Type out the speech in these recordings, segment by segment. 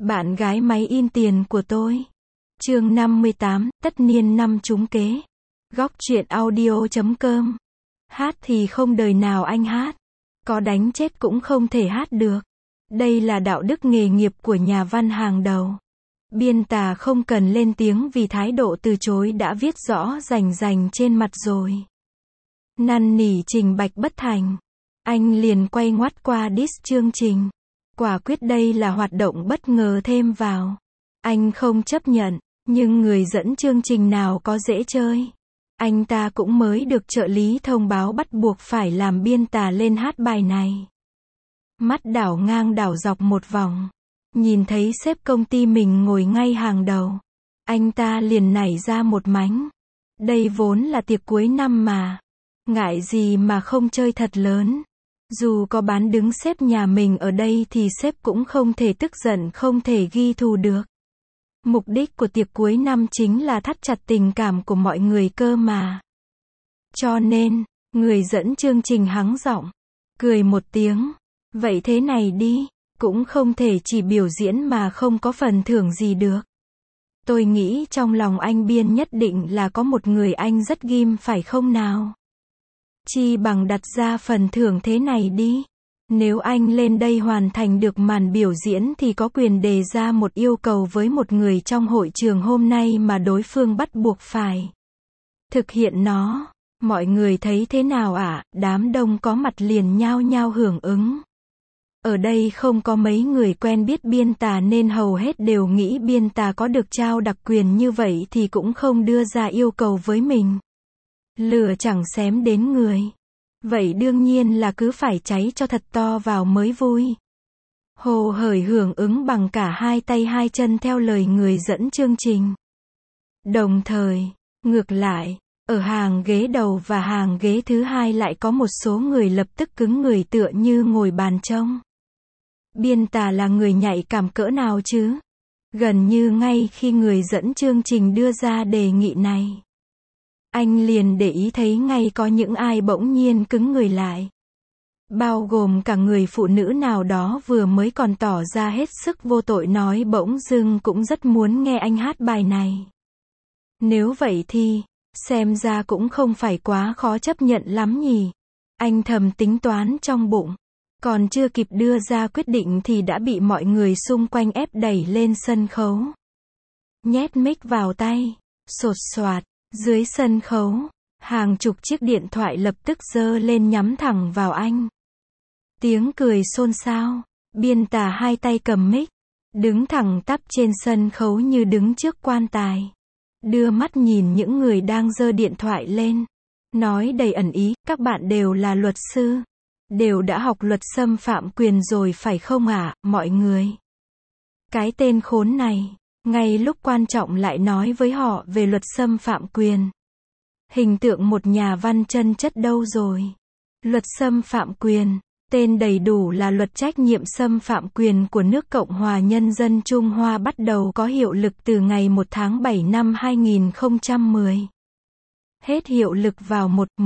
Bạn gái máy in tiền của tôi. Chương 58, tất niên năm trúng kế. Góc truyện audio.com. Hát thì không đời nào anh hát. Có đánh chết cũng không thể hát được. Đây là đạo đức nghề nghiệp của nhà văn hàng đầu. Biên tả không cần lên tiếng vì thái độ từ chối đã viết rõ rành rành trên mặt rồi. Năn nỉ trình bạch bất thành. Anh liền quay ngoắt qua diss chương trình. Quả quyết đây là hoạt động bất ngờ thêm vào. Anh không chấp nhận, nhưng người dẫn chương trình nào có dễ chơi. Anh ta cũng mới được trợ lý thông báo bắt buộc phải làm biên tả lên hát bài này. Mắt đảo ngang đảo dọc một vòng. Nhìn thấy sếp công ty mình ngồi ngay hàng đầu. Anh ta liền nảy ra một mánh. Đây vốn là tiệc cuối năm mà. Ngại gì mà không chơi thật lớn. Dù có bán đứng sếp nhà mình ở đây thì sếp cũng không thể tức giận không thể ghi thù được. Mục đích của tiệc cuối năm chính là thắt chặt tình cảm của mọi người cơ mà. Cho nên, người dẫn chương trình hắng giọng, cười một tiếng. Vậy thế này đi, cũng không thể chỉ biểu diễn mà không có phần thưởng gì được. Tôi nghĩ trong lòng anh Biên nhất định là có một người anh rất ghim phải không nào? Chi bằng đặt ra phần thưởng thế này đi. Nếu anh lên đây hoàn thành được màn biểu diễn thì có quyền đề ra một yêu cầu với một người trong hội trường hôm nay mà đối phương bắt buộc phải thực hiện nó. Mọi người thấy thế nào ạ? Đám đông có mặt liền nhao nhao hưởng ứng. Ở đây không có mấy người quen biết biên tả nên hầu hết đều nghĩ biên tả có được trao đặc quyền như vậy thì cũng không đưa ra yêu cầu với mình. Lửa chẳng xém đến người. Vậy đương nhiên là cứ phải cháy cho thật to vào mới vui. Hồ hởi hưởng ứng bằng cả hai tay hai chân theo lời người dẫn chương trình. Đồng thời, ngược lại, ở hàng ghế đầu và hàng ghế thứ hai lại có một số người lập tức cứng người tựa như ngồi bàn trông. Biên tả là người nhạy cảm cỡ nào chứ? Gần như ngay khi người dẫn chương trình đưa ra đề nghị này, anh liền để ý thấy ngay có những ai bỗng nhiên cứng người lại. Bao gồm cả người phụ nữ nào đó vừa mới còn tỏ ra hết sức vô tội nói bỗng dưng cũng rất muốn nghe anh hát bài này. Nếu vậy thì, xem ra cũng không phải quá khó chấp nhận lắm nhỉ. Anh thầm tính toán trong bụng. Còn chưa kịp đưa ra quyết định thì đã bị mọi người xung quanh ép đẩy lên sân khấu. Nhét mic vào tay. Sột soạt. Dưới sân khấu, hàng chục chiếc điện thoại lập tức giơ lên nhắm thẳng vào anh. Tiếng cười xôn xao. Biên tả hai tay cầm mic, đứng thẳng tắp trên sân khấu như đứng trước quan tài. Đưa mắt nhìn những người đang giơ điện thoại lên. Nói đầy ẩn ý, các bạn đều là luật sư. Đều đã học luật xâm phạm quyền rồi phải không ạ, mọi người? Cái tên khốn này, ngay lúc quan trọng lại nói với họ về luật xâm phạm quyền. Hình tượng một nhà văn chân chất đâu rồi? Luật xâm phạm quyền, tên đầy đủ là Luật Trách nhiệm xâm phạm quyền của nước Cộng hòa Nhân dân Trung Hoa bắt đầu có hiệu lực từ ngày 1 tháng 7 năm 2010. Hết hiệu lực vào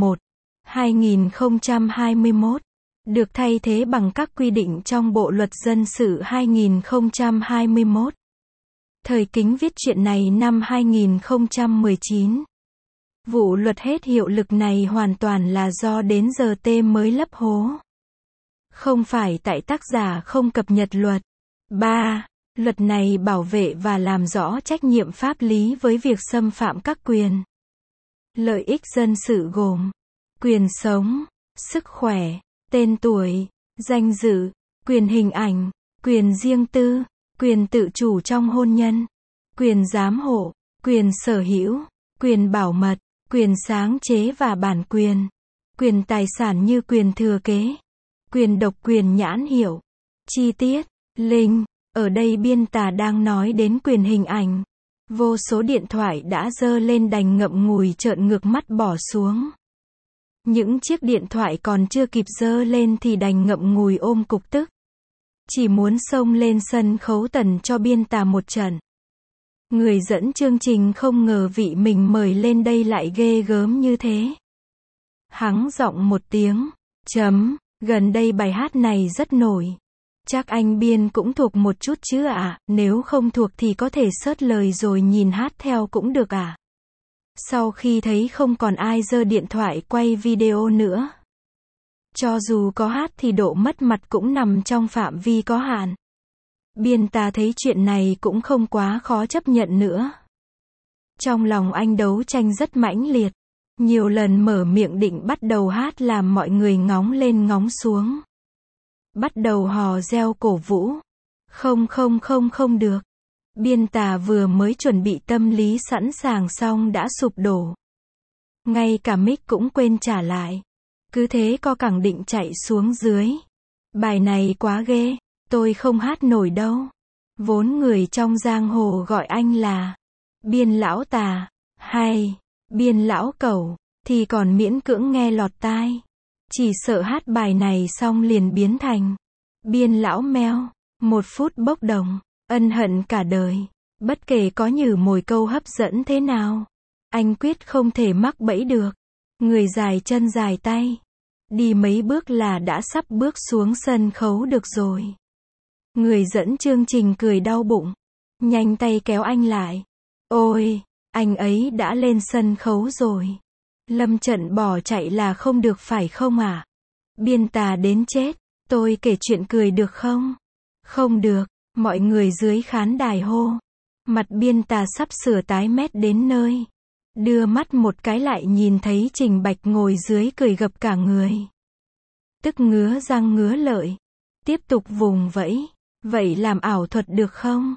1/1/2021. Được thay thế bằng các quy định trong Bộ Luật Dân sự 2021. Thời Kính viết chuyện này năm 2019. Vụ luật hết hiệu lực này hoàn toàn là do đến giờ T mới lấp hố. Không phải tại tác giả không cập nhật luật. 3. Luật này bảo vệ và làm rõ trách nhiệm pháp lý với việc xâm phạm các quyền. Lợi ích dân sự gồm quyền sống, sức khỏe, tên tuổi, danh dự, quyền hình ảnh, quyền riêng tư, quyền tự chủ trong hôn nhân, quyền giám hộ, quyền sở hữu, quyền bảo mật, quyền sáng chế và bản quyền tài sản như quyền thừa kế, quyền độc quyền nhãn hiệu. Chi tiết, Linh, ở đây biên tả đang nói đến quyền hình ảnh. Vô số điện thoại đã giơ lên đành ngậm ngùi trợn ngược mắt bỏ xuống. Những chiếc điện thoại còn chưa kịp giơ lên thì đành ngậm ngùi ôm cục tức. Chỉ muốn xông lên sân khấu tần cho biên tả một trận. Người dẫn chương trình không ngờ vị mình mời lên đây lại ghê gớm như thế. Hắng giọng một tiếng, gần đây bài hát này rất nổi. Chắc anh Biên cũng thuộc một chút chứ ạ, nếu không thuộc thì có thể search lời rồi nhìn hát theo cũng được ạ. Sau khi thấy không còn ai giơ điện thoại quay video nữa. Cho dù có hát thì độ mất mặt cũng nằm trong phạm vi có hạn. Biên ta thấy chuyện này cũng không quá khó chấp nhận nữa. Trong lòng anh đấu tranh rất mãnh liệt. Nhiều lần mở miệng định bắt đầu hát làm mọi người ngóng lên ngóng xuống. Bắt đầu hò reo cổ vũ. Không được. Biên tà vừa mới chuẩn bị tâm lý sẵn sàng xong đã sụp đổ. Ngay cả mic cũng quên trả lại. Cứ thế co cẳng định chạy xuống dưới. Bài này quá ghê, tôi không hát nổi đâu. Vốn người trong giang hồ gọi anh là Biên lão tà, hay Biên lão cẩu, thì còn miễn cưỡng nghe lọt tai. Chỉ sợ hát bài này xong liền biến thành Biên lão meo, 1 phút bốc đồng, ân hận cả đời. Bất kể có nhử mồi câu hấp dẫn thế nào, anh quyết không thể mắc bẫy được. Người dài chân dài tay, đi mấy bước là đã sắp bước xuống sân khấu được rồi. Người dẫn chương trình cười đau bụng, nhanh tay kéo anh lại. Ôi, anh ấy đã lên sân khấu rồi. Lâm trận bỏ chạy là không được phải không ạ? Biên tà đến chết, tôi kể chuyện cười được không? Không được, mọi người dưới khán đài hô. Mặt biên tà sắp sửa tái mét đến nơi. Đưa mắt một cái lại nhìn thấy Trình Bạch ngồi dưới cười gập cả người. Tức ngứa răng ngứa lợi. Tiếp tục vùng vẫy. Vậy làm ảo thuật được không?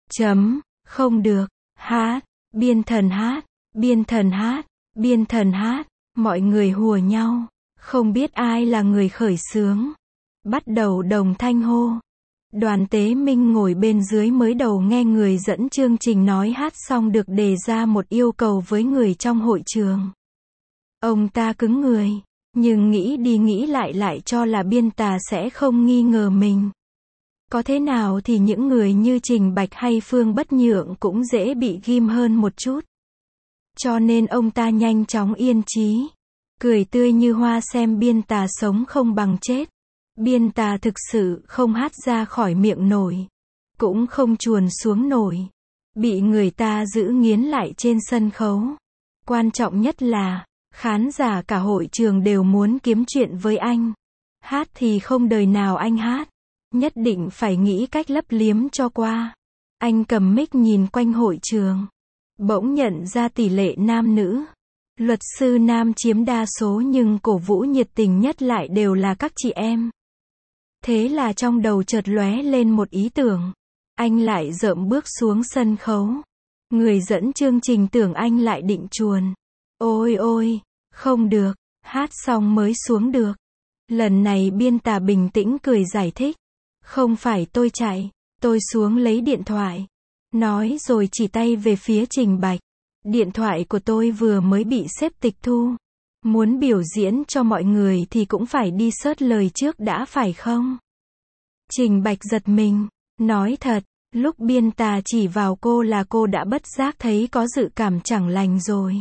Không được. Hát. Biên thần hát. Biên thần hát. Biên thần hát. Mọi người hùa nhau. Không biết ai là người khởi xướng. Bắt đầu đồng thanh hô. Đoàn Tế Minh ngồi bên dưới mới đầu nghe người dẫn chương trình nói hát xong được đề ra một yêu cầu với người trong hội trường. Ông ta cứng người, nhưng nghĩ đi nghĩ lại cho là biên tà sẽ không nghi ngờ mình. Có thế nào thì những người như Trình Bạch hay Phương Bất Nhượng cũng dễ bị ghim hơn một chút. Cho nên ông ta nhanh chóng yên chí, cười tươi như hoa xem biên tà sống không bằng chết. Biên tà thực sự không hát ra khỏi miệng nổi, cũng không chuồn xuống nổi, bị người ta giữ nghiến lại trên sân khấu. Quan trọng nhất là, khán giả cả hội trường đều muốn kiếm chuyện với anh. Hát thì không đời nào anh hát, nhất định phải nghĩ cách lấp liếm cho qua. Anh cầm mic nhìn quanh hội trường, bỗng nhận ra tỷ lệ nam nữ. Luật sư nam chiếm đa số nhưng cổ vũ nhiệt tình nhất lại đều là các chị em. Thế là trong đầu chợt lóe lên một ý tưởng. Anh lại dợm bước xuống sân khấu. Người dẫn chương trình tưởng anh lại định chuồn. Ôi, không được, hát xong mới xuống được. Lần này biên tà bình tĩnh cười giải thích. Không phải tôi chạy, tôi xuống lấy điện thoại. Nói rồi chỉ tay về phía Trình Bạch. Điện thoại của tôi vừa mới bị xếp tịch thu. Muốn biểu diễn cho mọi người thì cũng phải đi search lời trước đã phải không? Trình Bạch giật mình, nói thật, lúc biên tà chỉ vào cô là cô đã bất giác thấy có dự cảm chẳng lành rồi.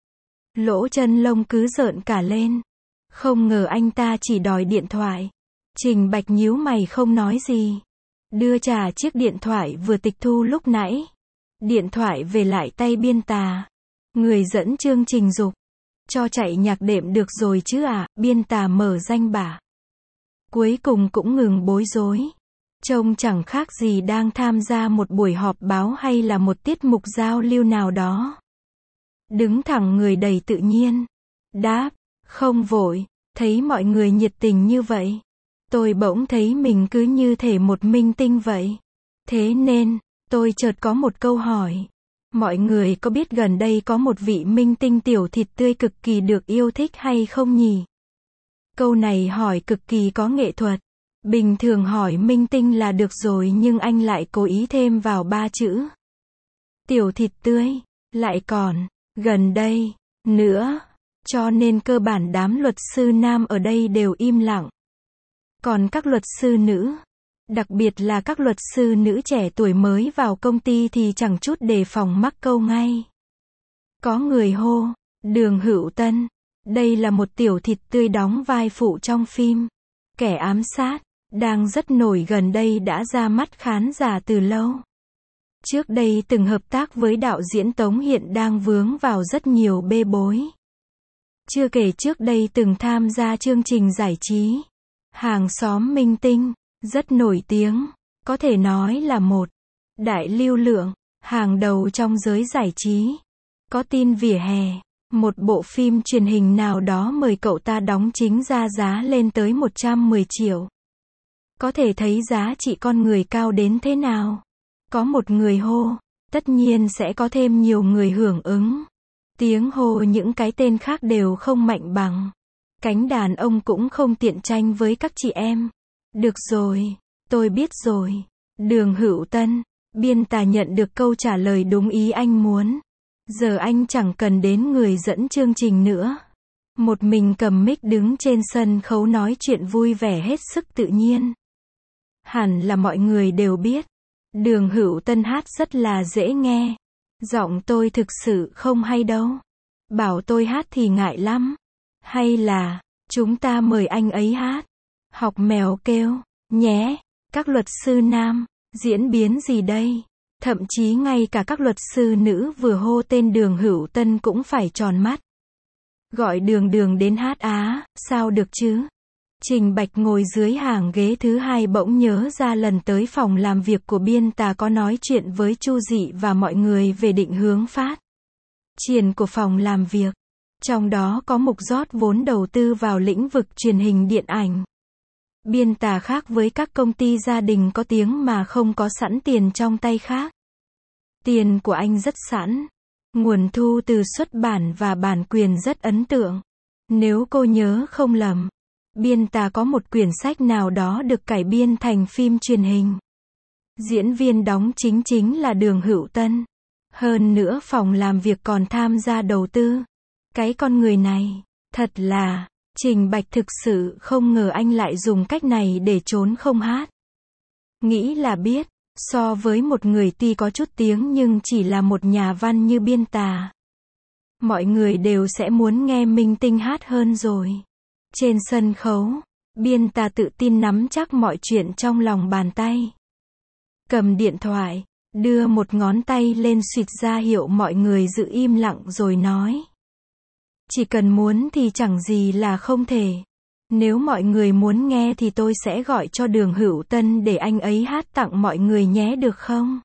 Lỗ chân lông cứ rợn cả lên. Không ngờ anh ta chỉ đòi điện thoại. Trình Bạch nhíu mày không nói gì. Đưa trả chiếc điện thoại vừa tịch thu lúc nãy. Điện thoại về lại tay biên tà. Người dẫn chương trình dục. Cho chạy nhạc đệm được rồi chứ à, biên tà mở danh bạ. Cuối cùng cũng ngừng bối rối. Trông chẳng khác gì đang tham gia một buổi họp báo hay là một tiết mục giao lưu nào đó. Đứng thẳng người đầy tự nhiên. Đáp, không vội, thấy mọi người nhiệt tình như vậy. Tôi bỗng thấy mình cứ như thể một minh tinh vậy. Thế nên, tôi chợt có một câu hỏi. Mọi người có biết gần đây có một vị minh tinh tiểu thịt tươi cực kỳ được yêu thích hay không nhỉ? Câu này hỏi cực kỳ có nghệ thuật. Bình thường hỏi minh tinh là được rồi nhưng anh lại cố ý thêm vào 3 chữ. Tiểu thịt tươi, lại còn, gần đây, nữa. Cho nên cơ bản đám luật sư nam ở đây đều im lặng. Còn các luật sư nữ, đặc biệt là các luật sư nữ trẻ tuổi mới vào công ty thì chẳng chút đề phòng mắc câu ngay. Có người hô, Đường Hữu Tân, đây là một tiểu thịt tươi đóng vai phụ trong phim Kẻ ám sát. đang rất nổi gần đây đã ra mắt khán giả từ lâu. Trước đây từng hợp tác với đạo diễn Tống hiện đang vướng vào rất nhiều bê bối. Chưa kể trước đây từng tham gia chương trình giải trí Hàng xóm minh tinh, rất nổi tiếng, có thể nói là một đại lưu lượng, hàng đầu trong giới giải trí. Có tin vỉa hè, một bộ phim truyền hình nào đó mời cậu ta đóng chính ra giá lên tới 110 triệu. Có thể thấy giá trị con người cao đến thế nào. Có một người hô, tất nhiên sẽ có thêm nhiều người hưởng ứng. Tiếng hô những cái tên khác đều không mạnh bằng. Cánh đàn ông cũng không tiện tranh với các chị em. Được rồi, tôi biết rồi. Đường Hữu Tân, biên tả nhận được câu trả lời đúng ý anh muốn. Giờ anh chẳng cần đến người dẫn chương trình nữa. Một mình cầm mic đứng trên sân khấu nói chuyện vui vẻ hết sức tự nhiên. Hẳn là mọi người đều biết. Đường Hữu Tân hát rất là dễ nghe. Giọng tôi thực sự không hay đâu. Bảo tôi hát thì ngại lắm. Hay là, chúng ta mời anh ấy hát. Học mèo kêu, nhé. Các luật sư nam, diễn biến gì đây? Thậm chí ngay cả các luật sư nữ vừa hô tên Đường Hữu Tân cũng phải tròn mắt. Gọi Đường Đường đến hát á, sao được chứ? Trình Bạch ngồi dưới hàng ghế thứ hai bỗng nhớ ra lần tới phòng làm việc của biên tả có nói chuyện với Chu Dị và mọi người về định hướng phát triển của phòng làm việc. Trong đó có mục rót vốn đầu tư vào lĩnh vực truyền hình điện ảnh. Biên tả khác với các công ty gia đình có tiếng mà không có sẵn tiền trong tay khác. Tiền của anh rất sẵn. Nguồn thu từ xuất bản và bản quyền rất ấn tượng. Nếu cô nhớ không lầm, biên tả có một quyển sách nào đó được cải biên thành phim truyền hình. Diễn viên đóng chính là Đường Hữu Tân. Hơn nữa phòng làm việc còn tham gia đầu tư. Cái con người này, thật là, Trình Bạch thực sự không ngờ anh lại dùng cách này để trốn không hát. Nghĩ là biết, so với một người tuy có chút tiếng nhưng chỉ là một nhà văn như biên tả. Mọi người đều sẽ muốn nghe minh tinh hát hơn rồi. Trên sân khấu, biên tả tự tin nắm chắc mọi chuyện trong lòng bàn tay. Cầm điện thoại, đưa một ngón tay lên suýt ra hiệu mọi người giữ im lặng rồi nói. Chỉ cần muốn thì chẳng gì là không thể. Nếu mọi người muốn nghe thì tôi sẽ gọi cho Đường Hữu Tân để anh ấy hát tặng mọi người nhé được không?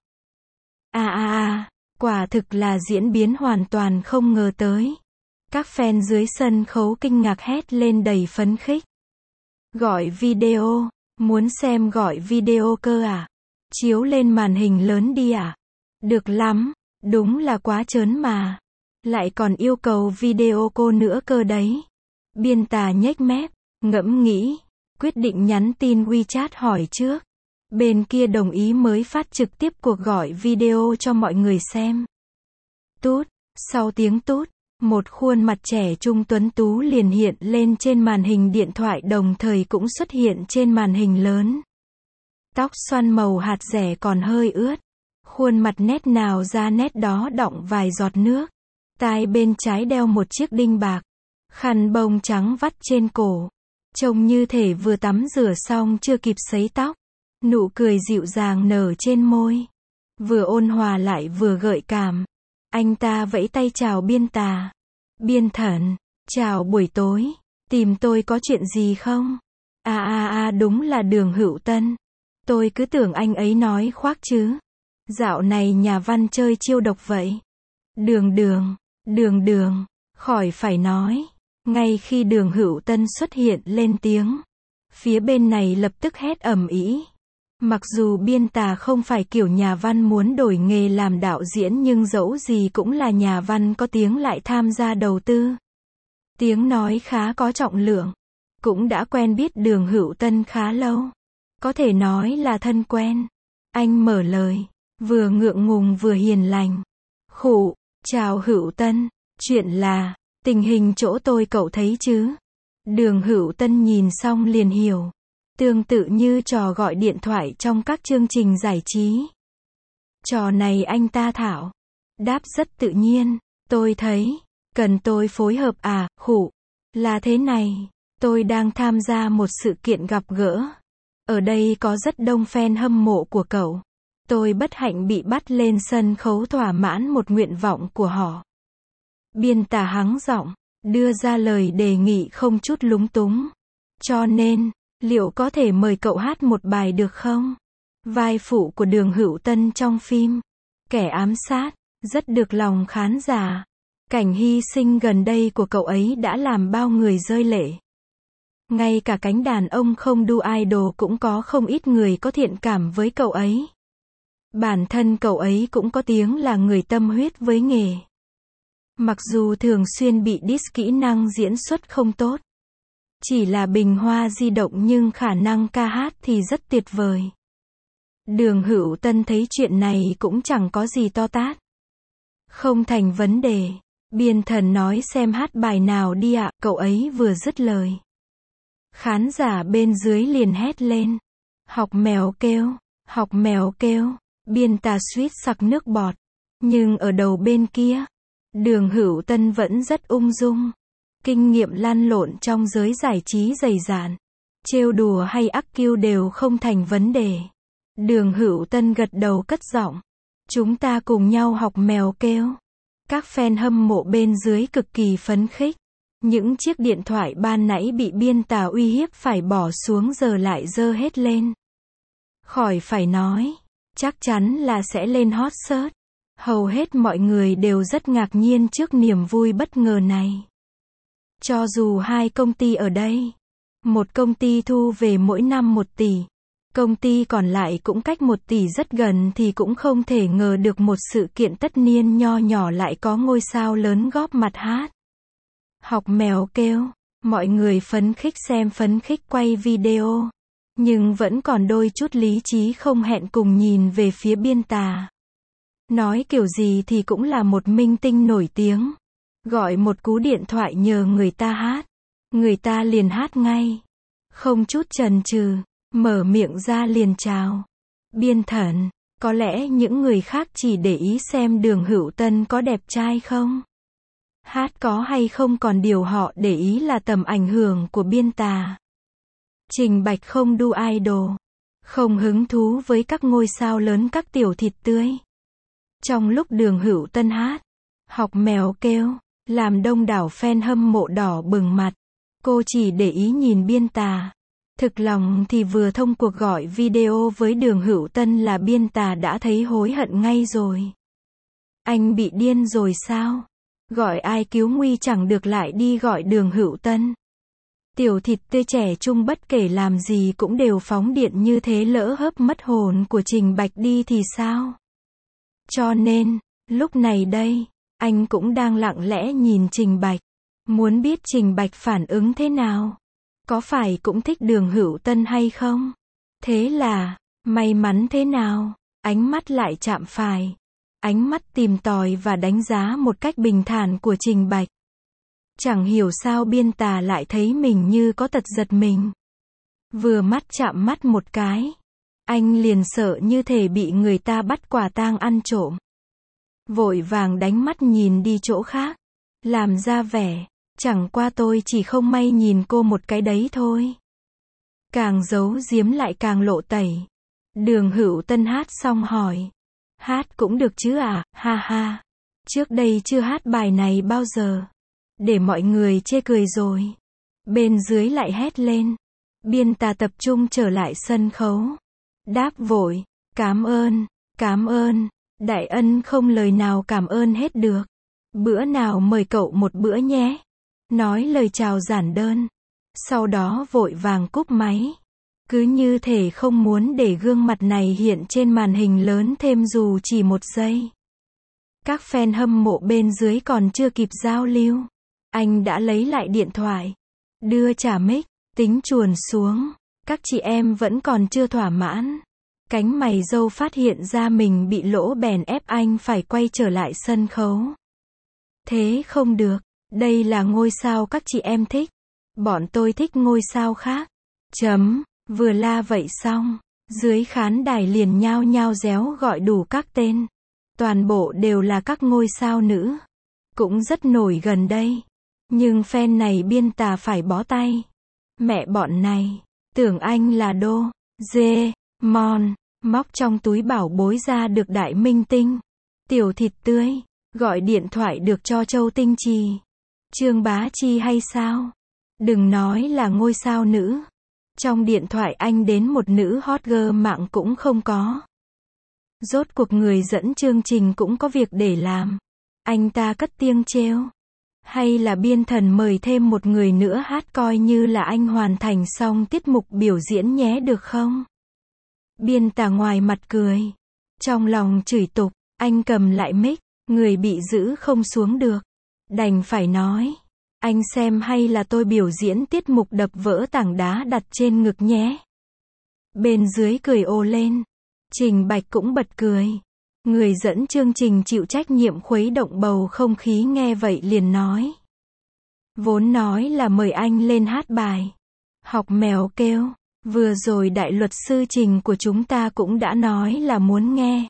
Quả thực là diễn biến hoàn toàn không ngờ tới. Các fan dưới sân khấu kinh ngạc hét lên đầy phấn khích. Gọi video, muốn xem gọi video cơ à? Chiếu lên màn hình lớn đi à? Được lắm, đúng là quá trớn mà. Lại còn yêu cầu video cô nữa cơ đấy. Biên tả nhếch mép, ngẫm nghĩ, quyết định nhắn tin WeChat hỏi trước. Bên kia đồng ý mới phát trực tiếp cuộc gọi video cho mọi người xem. Tút, sau tiếng tút, một khuôn mặt trẻ trung tuấn tú liền hiện lên trên màn hình điện thoại đồng thời cũng xuất hiện trên màn hình lớn. Tóc xoăn màu hạt dẻ còn hơi ướt. Khuôn mặt nét nào ra nét đó đọng vài giọt nước. Tai bên trái đeo một chiếc đinh bạc. Khăn bông trắng vắt trên cổ. Trông như thể vừa tắm rửa xong chưa kịp sấy tóc. Nụ cười dịu dàng nở trên môi. Vừa ôn hòa lại vừa gợi cảm. Anh ta vẫy tay chào biên tả. Biên Thần, chào buổi tối. Tìm tôi có chuyện gì không? Đúng là Đường Hữu Tân. Tôi cứ tưởng anh ấy nói khoác chứ. Dạo này nhà văn chơi chiêu độc vậy. Đường, khỏi phải nói. Ngay khi Đường Hữu Tân xuất hiện lên tiếng, phía bên này lập tức hét ầm ĩ. Mặc dù biên tả không phải kiểu nhà văn muốn đổi nghề làm đạo diễn nhưng dẫu gì cũng là nhà văn có tiếng lại tham gia đầu tư. Tiếng nói khá có trọng lượng. Cũng đã quen biết Đường Hữu Tân khá lâu. Có thể nói là thân quen. Anh mở lời, vừa ngượng ngùng vừa hiền lành. Khụ, chào Hữu Tân, chuyện là, tình hình chỗ tôi cậu thấy chứ? Đường Hữu Tân nhìn xong liền hiểu. Tương tự như trò gọi điện thoại trong các chương trình giải trí. Trò này anh ta thảo. Đáp rất tự nhiên, tôi thấy, cần tôi phối hợp à, khụ. Là thế này, tôi đang tham gia một sự kiện gặp gỡ. Ở đây có rất đông fan hâm mộ của cậu. Tôi bất hạnh bị bắt lên sân khấu thỏa mãn một nguyện vọng của họ. Biên tả hắng giọng, đưa ra lời đề nghị không chút lúng túng. Cho nên, liệu có thể mời cậu hát một bài được không? Vai phụ của Đường Hữu Tân trong phim Kẻ ám sát, rất được lòng khán giả. Cảnh hy sinh gần đây của cậu ấy đã làm bao người rơi lệ. Ngay cả cánh đàn ông không đu idol cũng có không ít người có thiện cảm với cậu ấy. Bản thân cậu ấy cũng có tiếng là người tâm huyết với nghề. Mặc dù thường xuyên bị diss kỹ năng diễn xuất không tốt. Chỉ là bình hoa di động nhưng khả năng ca hát thì rất tuyệt vời. Đường Hữu Tân thấy chuyện này cũng chẳng có gì to tát. Không thành vấn đề. Biên Thần nói xem hát bài nào đi ạ, cậu ấy vừa dứt lời. Khán giả bên dưới liền hét lên. Học mèo kêu, học mèo kêu. Biên tà suýt sặc nước bọt. Nhưng ở đầu bên kia, Đường Hữu Tân vẫn rất ung dung. Kinh nghiệm lăn lộn trong giới giải trí dày dạn. Trêu đùa hay ắc kiu đều không thành vấn đề. Đường Hữu Tân gật đầu cất giọng. Chúng ta cùng nhau học mèo kêu. Các fan hâm mộ bên dưới cực kỳ phấn khích. Những chiếc điện thoại ban nãy bị biên tà uy hiếp phải bỏ xuống giờ lại giơ hết lên. Khỏi phải nói. Chắc chắn là sẽ lên hot search. Hầu hết mọi người đều rất ngạc nhiên trước niềm vui bất ngờ này. Cho dù hai công ty ở đây, một công ty thu về mỗi năm 1 tỷ, công ty còn lại cũng cách 1 tỷ rất gần thì cũng không thể ngờ được một sự kiện tất niên nho nhỏ lại có ngôi sao lớn góp mặt hát. Học mèo kêu, mọi người phấn khích xem phấn khích quay video, nhưng vẫn còn đôi chút lý trí không hẹn cùng nhìn về phía biên tà. Nói kiểu gì thì cũng là một minh tinh nổi tiếng. Gọi một cú điện thoại nhờ người ta hát. Người ta liền hát ngay. Không chút chần chừ, mở miệng ra liền chào. Biên Thần, có lẽ những người khác chỉ để ý xem Đường Hữu Tân có đẹp trai không? Hát có hay không, còn điều họ để ý là tầm ảnh hưởng của biên tà. Trình Bạch không đu idol. Không hứng thú với các ngôi sao lớn, các tiểu thịt tươi. Trong lúc Đường Hữu Tân hát, học mèo kêu, làm đông đảo fan hâm mộ đỏ bừng mặt. Cô chỉ để ý nhìn biên tà. Thực lòng thì vừa thông cuộc gọi video với Đường Hữu Tân là biên tà đã thấy hối hận ngay rồi. Anh bị điên rồi sao? Gọi ai cứu nguy chẳng được lại đi gọi Đường Hữu Tân. Tiểu thịt tươi trẻ trung bất kể làm gì cũng đều phóng điện như thế, lỡ hớp mất hồn của Trình Bạch đi thì sao? Cho nên, lúc này đây, anh cũng đang lặng lẽ nhìn Trình Bạch. Muốn biết Trình Bạch phản ứng thế nào? Có phải cũng thích Đường Hữu Tân hay không? Thế là, may mắn thế nào? Ánh mắt lại chạm phải. Ánh mắt tìm tòi và đánh giá một cách bình thản của Trình Bạch. Chẳng hiểu sao biên tà lại thấy mình như có tật giật mình. Vừa mắt chạm mắt một cái, anh liền sợ như thể bị người ta bắt quả tang ăn trộm. Vội vàng đánh mắt nhìn đi chỗ khác. Làm ra vẻ, chẳng qua tôi chỉ không may nhìn cô một cái đấy thôi. Càng giấu giếm lại càng lộ tẩy. Đường Hữu Tân hát xong hỏi. Hát cũng được chứ à, ha ha. Trước đây chưa hát bài này bao giờ. Để mọi người chê cười rồi. Bên dưới lại hét lên. Biên tà tập trung trở lại sân khấu. Đáp vội, cảm ơn, đại ân không lời nào cảm ơn hết được. Bữa nào mời cậu một bữa nhé. Nói lời chào giản đơn. Sau đó vội vàng cúp máy. Cứ như thể không muốn để gương mặt này hiện trên màn hình lớn thêm dù chỉ 1 giây. Các fan hâm mộ bên dưới còn chưa kịp giao lưu. Anh đã lấy lại điện thoại. Đưa trả mic, tính chuồn xuống. Các chị em vẫn còn chưa thỏa mãn. Cánh mày râu phát hiện ra mình bị lỗ bèn ép anh phải quay trở lại sân khấu. Thế không được. Đây là ngôi sao các chị em thích. Bọn tôi thích ngôi sao khác. Vừa la vậy xong, dưới khán đài liền nhao nhao réo gọi đủ các tên. Toàn bộ đều là các ngôi sao nữ. Cũng rất nổi gần đây. Nhưng fan này biên tà phải bó tay. Mẹ bọn này, tưởng anh là đô. Dê, Mon, móc trong túi bảo bối ra được đại minh tinh. Tiểu thịt tươi, gọi điện thoại được cho Châu Tinh Trì. Trương Bá Chi hay sao? Đừng nói là ngôi sao nữ. Trong điện thoại anh đến một nữ hot girl mạng cũng không có. Rốt cuộc người dẫn chương trình cũng có việc để làm. Anh ta cất tiếng trêu. Hay là Biên Thần mời thêm một người nữa hát coi như là anh hoàn thành xong tiết mục biểu diễn nhé được không? Biên Tà ngoài mặt cười. Trong lòng chửi tục, anh cầm lại mic, người bị giữ không xuống được. Đành phải nói. Anh xem hay là tôi biểu diễn tiết mục đập vỡ tảng đá đặt trên ngực nhé. Bên dưới cười ồ lên. Trình Bạch cũng bật cười. Người dẫn chương trình chịu trách nhiệm khuấy động bầu không khí nghe vậy liền nói. Vốn nói là mời anh lên hát bài. Học mèo kêu. Vừa rồi đại luật sư Trình của chúng ta cũng đã nói là muốn nghe.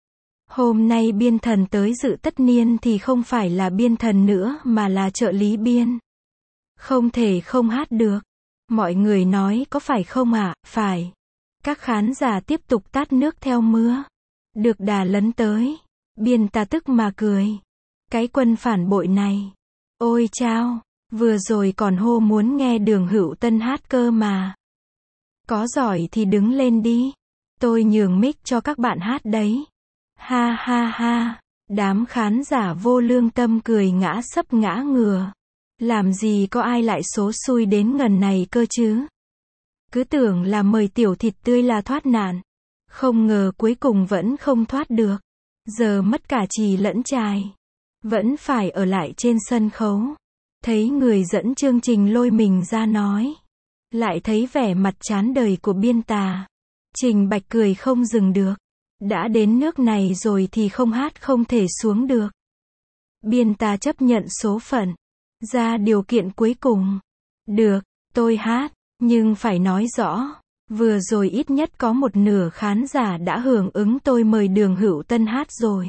Hôm nay Biên Thần tới dự tất niên thì không phải là Biên Thần nữa mà là trợ lý Biên. Không thể không hát được. Mọi người nói có phải không ạ? Phải. Các khán giả tiếp tục tát nước theo mưa. Được đà lấn tới. Biên Tà tức mà cười. Cái quân phản bội này. Ôi chao, vừa rồi còn hô muốn nghe Đường Hữu Tân hát cơ mà. Có giỏi thì đứng lên đi. Tôi nhường mic cho các bạn hát đấy. Ha ha ha. Đám khán giả vô lương tâm cười ngã sấp ngã ngửa. Làm gì có ai lại số xui đến ngần này cơ chứ. Cứ tưởng là mời tiểu thịt tươi là thoát nạn. Không ngờ cuối cùng vẫn không thoát được. Giờ mất cả chì lẫn chài. Vẫn phải ở lại trên sân khấu. Thấy người dẫn chương trình lôi mình ra nói. Lại thấy vẻ mặt chán đời của Biên Tà. Trình Bạch cười không dừng được. Đã đến nước này rồi thì không hát không thể xuống được. Biên Tà chấp nhận số phận. Ra điều kiện cuối cùng. Được, tôi hát. Nhưng phải nói rõ. Vừa rồi ít nhất có một nửa khán giả đã hưởng ứng tôi mời Đường Hữu Tân hát rồi.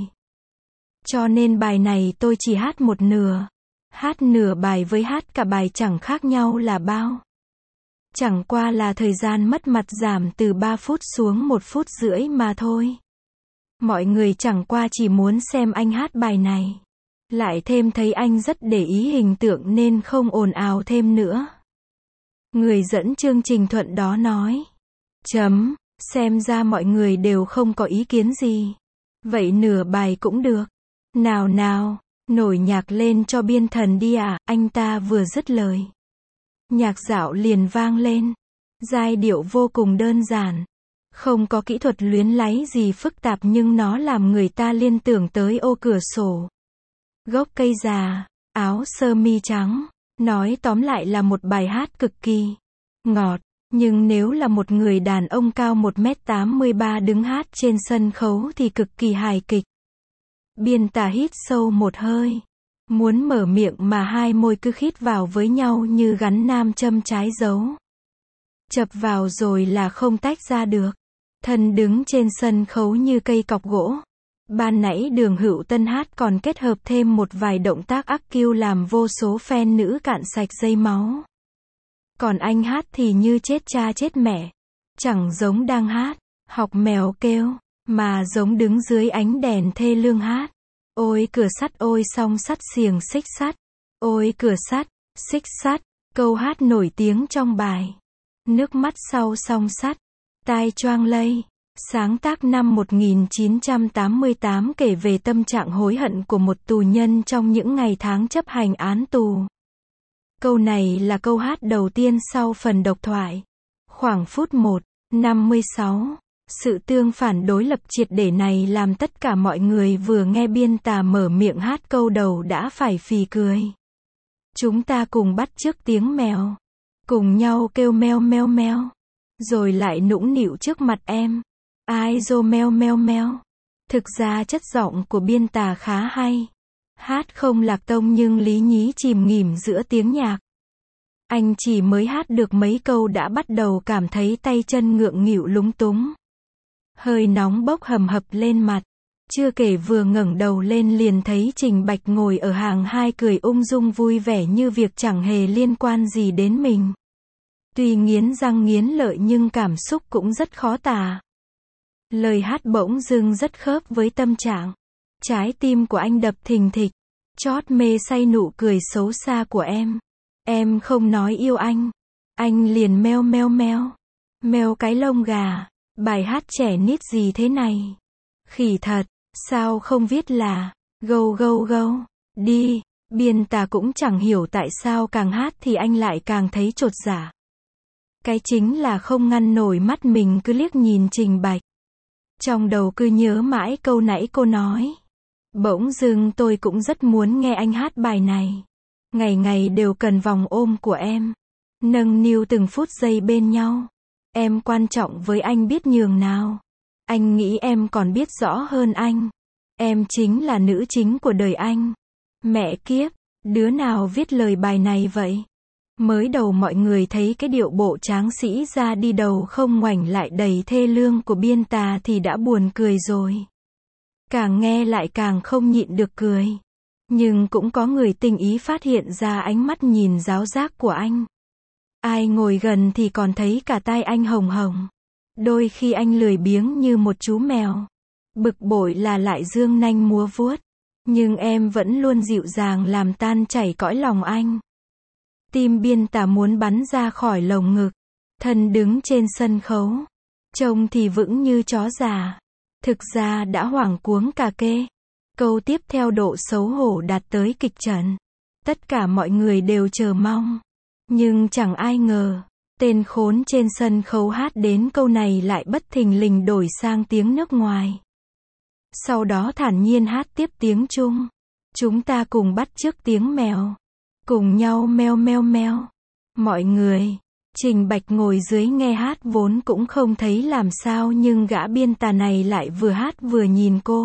Cho nên bài này tôi chỉ hát một nửa. Hát nửa bài với hát cả bài chẳng khác nhau là bao. Chẳng qua là thời gian mất mặt giảm từ 3 phút xuống 1 phút rưỡi mà thôi. Mọi người chẳng qua chỉ muốn xem anh hát bài này. Lại thêm thấy anh rất để ý hình tượng nên không ồn ào thêm nữa. Người dẫn chương trình thuận đó nói. Xem ra mọi người đều không có ý kiến gì. Vậy nửa bài cũng được. Nào nào, nổi nhạc lên cho Biên Thần đi ạ. Anh ta vừa dứt lời. Nhạc dạo liền vang lên. Giai điệu vô cùng đơn giản. Không có kỹ thuật luyến láy gì phức tạp nhưng nó làm người ta liên tưởng tới ô cửa sổ. Gốc cây già, áo sơ mi trắng. Nói tóm lại là một bài hát cực kỳ ngọt. Nhưng nếu là một người đàn ông cao 1m83 đứng hát trên sân khấu thì cực kỳ hài kịch. Biên Tà hít sâu một hơi. Muốn mở miệng mà hai môi cứ khít vào với nhau như gắn nam châm trái dấu. Chập vào rồi là không tách ra được. Thân đứng trên sân khấu như cây cọc gỗ. Ban nãy Đường Hữu Tân hát còn kết hợp thêm một vài động tác ắc kiu làm vô số fan nữ cạn sạch dây máu. Còn anh hát thì như chết cha chết mẹ. Chẳng giống đang hát, học mèo kêu, mà giống đứng dưới ánh đèn thê lương hát. Ôi cửa sắt ôi song sắt xiềng xích sắt. Ôi cửa sắt, xích sắt, câu hát nổi tiếng trong bài. Nước mắt sau song sắt, tai choang lây. Sáng tác năm 1988 kể về tâm trạng hối hận của một tù nhân trong những ngày tháng chấp hành án tù. Câu này là câu hát đầu tiên sau phần độc thoại. Khoảng phút 1:56. Sự tương phản đối lập triệt để này làm tất cả mọi người vừa nghe Biên Tà mở miệng hát câu đầu đã phải phì cười. Chúng ta cùng bắt chước tiếng mèo. Cùng nhau kêu meo meo meo. Rồi lại nũng nịu trước mặt em. Ai dô meo meo meo. Thực ra chất giọng của Biên Tà khá hay. Hát không lạc tông nhưng lý nhí chìm nghỉm giữa tiếng nhạc. Anh chỉ mới hát được mấy câu đã bắt đầu cảm thấy tay chân ngượng nghịu lúng túng. Hơi nóng bốc hầm hập lên mặt. Chưa kể vừa ngẩng đầu lên liền thấy Trình Bạch ngồi ở hàng hai cười ung dung vui vẻ như việc chẳng hề liên quan gì đến mình. Tuy nghiến răng nghiến lợi nhưng cảm xúc cũng rất khó tả. Lời hát bỗng dưng rất khớp với tâm trạng. Trái tim của anh đập thình thịch. Chót mê say nụ cười xấu xa của em. Em không nói yêu anh. Anh liền meo meo meo. Meo cái lông gà. Bài hát trẻ nít gì thế này? Khỉ thật. Sao không viết là gâu gâu gâu. Đi. Biên tà cũng chẳng hiểu tại sao càng hát thì anh lại càng thấy chột dạ. Cái chính là không ngăn nổi mắt mình cứ liếc nhìn Trình Bạch. Trong đầu cứ nhớ mãi câu nãy cô nói. Bỗng dưng tôi cũng rất muốn nghe anh hát bài này. Ngày ngày đều cần vòng ôm của em. Nâng niu từng phút giây bên nhau. Em quan trọng với anh biết nhường nào. Anh nghĩ em còn biết rõ hơn anh. Em chính là nữ chính của đời anh. Mẹ kiếp, đứa nào viết lời bài này vậy? Mới đầu mọi người thấy cái điệu bộ tráng sĩ ra đi đầu không ngoảnh lại đầy thê lương của biên tà thì đã buồn cười rồi. Càng nghe lại càng không nhịn được cười. Nhưng cũng có người tinh ý phát hiện ra ánh mắt nhìn giáo giác của anh. Ai ngồi gần thì còn thấy cả tai anh hồng hồng. Đôi khi anh lười biếng như một chú mèo. Bực bội là lại dương nanh múa vuốt. Nhưng em vẫn luôn dịu dàng làm tan chảy cõi lòng anh. Tim biên tà muốn bắn ra khỏi lồng ngực. Thân đứng trên sân khấu. Trông thì vững như chó già. Thực ra đã hoảng cuống cà kê. Câu tiếp theo độ xấu hổ đạt tới kịch trần. Tất cả mọi người đều chờ mong. Nhưng chẳng ai ngờ. Tên khốn trên sân khấu hát đến câu này lại bất thình lình đổi sang tiếng nước ngoài. Sau đó thản nhiên hát tiếp tiếng Trung. Chúng ta cùng bắt chước tiếng mèo. Cùng nhau meo meo meo. Mọi người. Trình Bạch ngồi dưới nghe hát vốn cũng không thấy làm sao nhưng gã biên tà này lại vừa hát vừa nhìn cô.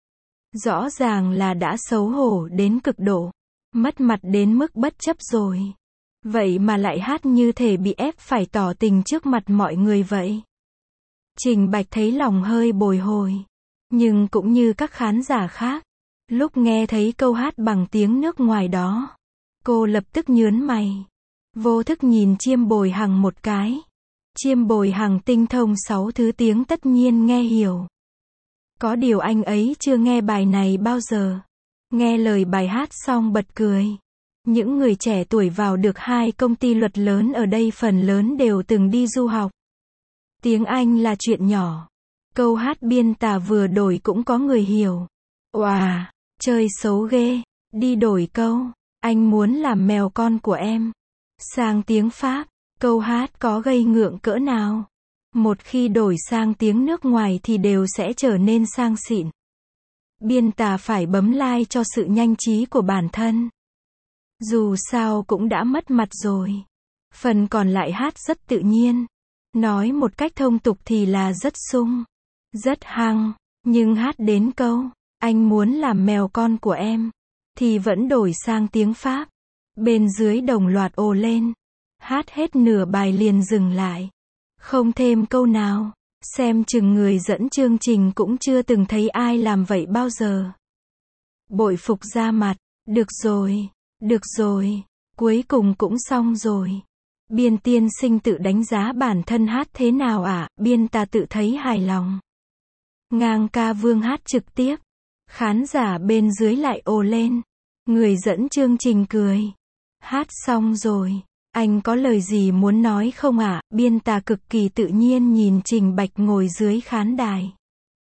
Rõ ràng là đã xấu hổ đến cực độ. Mất mặt đến mức bất chấp rồi. Vậy mà lại hát như thể bị ép phải tỏ tình trước mặt mọi người vậy. Trình Bạch thấy lòng hơi bồi hồi. Nhưng cũng như các khán giả khác. Lúc nghe thấy câu hát bằng tiếng nước ngoài đó. Cô lập tức nhớn mày. Vô thức nhìn Chiêm Bồi Hằng một cái. Chiêm Bồi Hằng tinh thông 6 thứ tiếng tất nhiên nghe hiểu. Có điều anh ấy chưa nghe bài này bao giờ. Nghe lời bài hát xong bật cười. Những người trẻ tuổi vào được 2 công ty luật lớn ở đây phần lớn đều từng đi du học. Tiếng Anh là chuyện nhỏ. Câu hát biên tà vừa đổi cũng có người hiểu. Oà, chơi xấu ghê. Đi đổi câu. Anh muốn làm mèo con của em. Sang tiếng Pháp. Câu hát có gây ngượng cỡ nào. Một khi đổi sang tiếng nước ngoài thì đều sẽ trở nên sang xịn. Biên tà phải bấm like cho sự nhanh trí của bản thân. Dù sao cũng đã mất mặt rồi. Phần còn lại hát rất tự nhiên. Nói một cách thông tục thì là rất sung. Rất hăng. Nhưng hát đến câu. Anh muốn làm mèo con của em. Thì vẫn đổi sang tiếng Pháp. Bên dưới đồng loạt ồ lên. Hát hết nửa bài liền dừng lại. Không thêm câu nào. Xem chừng người dẫn chương trình cũng chưa từng thấy ai làm vậy bao giờ. Bội phục ra mặt. Được rồi. Được rồi. Cuối cùng cũng xong rồi. Biên tiên sinh tự đánh giá bản thân hát thế nào ạ? Biên tà tự thấy hài lòng. Ngang ca Vương hát trực tiếp. Khán giả bên dưới lại ồ lên. Người dẫn chương trình cười. Hát xong rồi. Anh có lời gì muốn nói không ạ? Biên tà cực kỳ tự nhiên nhìn Trình Bạch ngồi dưới khán đài.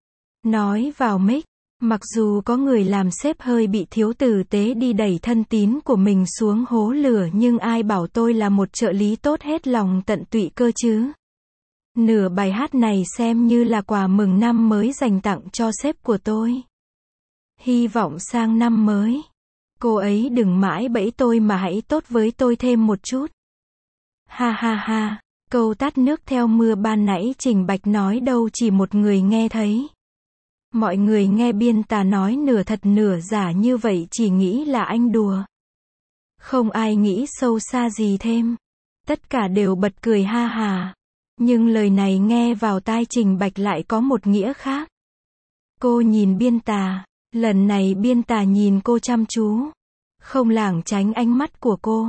Nói vào mic. Mặc dù có người làm sếp hơi bị thiếu tử tế đi đẩy thân tín của mình xuống hố lửa nhưng ai bảo tôi là một trợ lý tốt hết lòng tận tụy cơ chứ. Nửa bài hát này xem như là quà mừng năm mới dành tặng cho sếp của tôi. Hy vọng sang năm mới. Cô ấy đừng mãi bẫy tôi mà hãy tốt với tôi thêm một chút. Ha ha ha. Câu tát nước theo mưa ban nãy Trình Bạch nói đâu chỉ một người nghe thấy. Mọi người nghe biên tà nói nửa thật nửa giả như vậy chỉ nghĩ là anh đùa. Không ai nghĩ sâu xa gì thêm. Tất cả đều bật cười ha hà. Nhưng lời này nghe vào tai Trình Bạch lại có một nghĩa khác. Cô nhìn biên tà. Lần này biên tà nhìn cô chăm chú. Không lảng tránh ánh mắt của cô.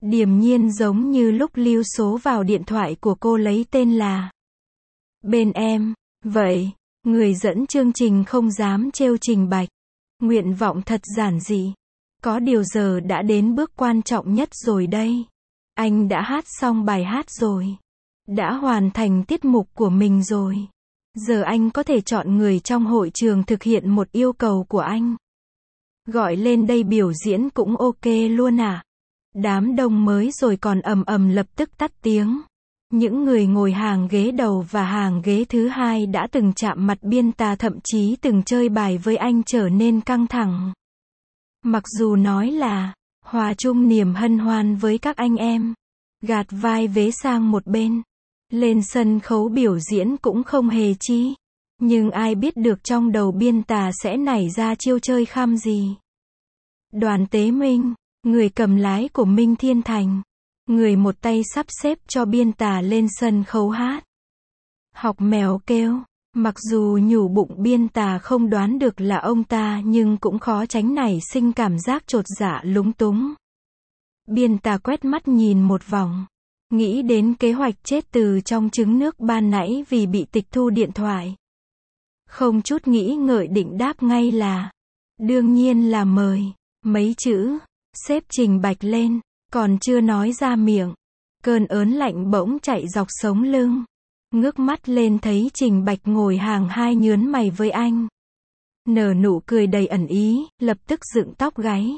Điềm nhiên giống như lúc lưu số vào điện thoại của cô lấy tên là bên em. Vậy, người dẫn chương trình không dám trêu Trình Bạch. Nguyện vọng thật giản dị. Có điều giờ đã đến bước quan trọng nhất rồi đây. Anh đã hát xong bài hát rồi. Đã hoàn thành tiết mục của mình rồi. Giờ anh có thể chọn người trong hội trường thực hiện một yêu cầu của anh. Gọi lên đây biểu diễn cũng ok luôn à? Đám đông mới rồi còn ầm ầm lập tức tắt tiếng. Những người ngồi hàng ghế đầu và hàng ghế thứ hai đã từng chạm mặt Biên Tà, thậm chí từng chơi bài với anh, trở nên căng thẳng. Mặc dù nói là hòa chung niềm hân hoan với các anh em, gạt vai vế sang một bên, lên sân khấu biểu diễn cũng không hề chi. Nhưng ai biết được trong đầu Biên Tà sẽ nảy ra chiêu chơi khăm gì. Đoàn Tế Minh, người cầm lái của Minh Thiên Thành, người một tay sắp xếp cho Biên Tà lên sân khấu hát. Học mèo kêu. Mặc dù nhủ bụng Biên Tà không đoán được là ông ta, nhưng cũng khó tránh nảy sinh cảm giác chột dạ lúng túng. Biên Tà quét mắt nhìn một vòng, nghĩ đến kế hoạch chết từ trong trứng nước ban nãy vì bị tịch thu điện thoại. Không chút nghĩ ngợi định đáp ngay là đương nhiên là mời. Mấy chữ xếp Trình Bạch lên, còn chưa nói ra miệng, cơn ớn lạnh bỗng chạy dọc sống lưng. Ngước mắt lên thấy Trình Bạch ngồi hàng hai nhớn mày với anh. Nở nụ cười đầy ẩn ý, lập tức dựng tóc gáy.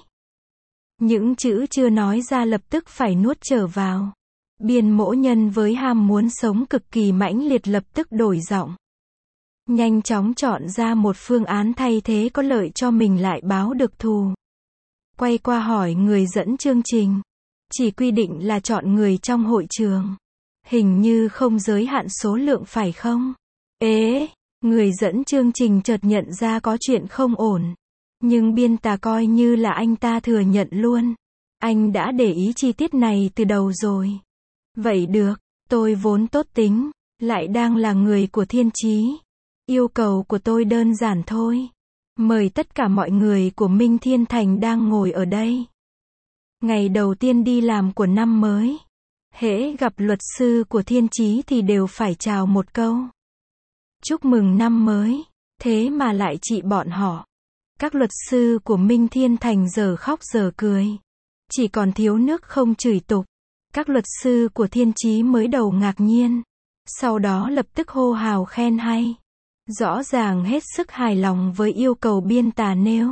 Những chữ chưa nói ra lập tức phải nuốt trở vào. Biên Mỗ Nhân với ham muốn sống cực kỳ mãnh liệt lập tức đổi giọng. Nhanh chóng chọn ra một phương án thay thế có lợi cho mình lại báo được thù. Quay qua hỏi người dẫn chương trình. Chỉ quy định là chọn người trong hội trường. Hình như không giới hạn số lượng phải không? Ế, người dẫn chương trình chợt nhận ra có chuyện không ổn. Nhưng Biên Tà coi như là anh ta thừa nhận luôn. Anh đã để ý chi tiết này từ đầu rồi. Vậy được, tôi vốn tốt tính, lại đang là người của Thiên Chí. Yêu cầu của tôi đơn giản thôi. Mời tất cả mọi người của Minh Thiên Thành đang ngồi ở đây. Ngày đầu tiên đi làm của năm mới. Hễ gặp luật sư của Thiên Chí thì đều phải chào một câu. Chúc mừng năm mới. Thế mà lại trị bọn họ. Các luật sư của Minh Thiên Thành giờ khóc giờ cười. Chỉ còn thiếu nước không chửi tục. Các luật sư của Thiên Chí mới đầu ngạc nhiên. Sau đó lập tức hô hào khen hay. Rõ ràng hết sức hài lòng với yêu cầu Biên Tà nêu.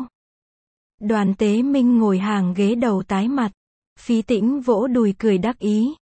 Đoàn Tế Minh ngồi hàng ghế đầu tái mặt. Phí Tĩnh vỗ đùi cười đắc ý,